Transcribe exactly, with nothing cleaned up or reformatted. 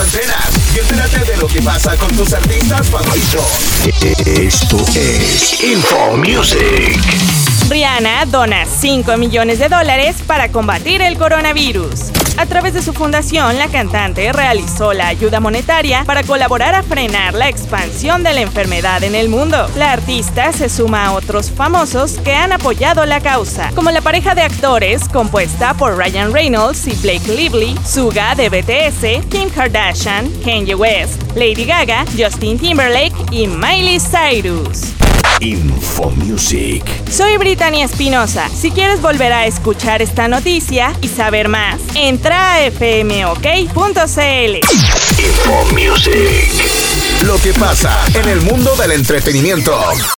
antenas y entérate de lo que pasa con tus artistas favoritos. Esto es Info Music. Rihanna dona cinco millones de dólares para combatir el coronavirus. A través de su fundación, la cantante realizó la ayuda monetaria para colaborar a frenar la expansión de la enfermedad en el mundo. La artista se suma a otros famosos que han apoyado la causa, como la pareja de actores compuesta por Ryan Reynolds y Blake Lively, Suga de B T S, Kim Kardashian, Kanye West, Lady Gaga, Justin Timberlake y Miley Cyrus. Info Music. Soy Brittany Espinosa. Si quieres volver a escuchar esta noticia y saber más, entra a f m o k punto c l. Info Music. Lo que pasa en el mundo del entretenimiento.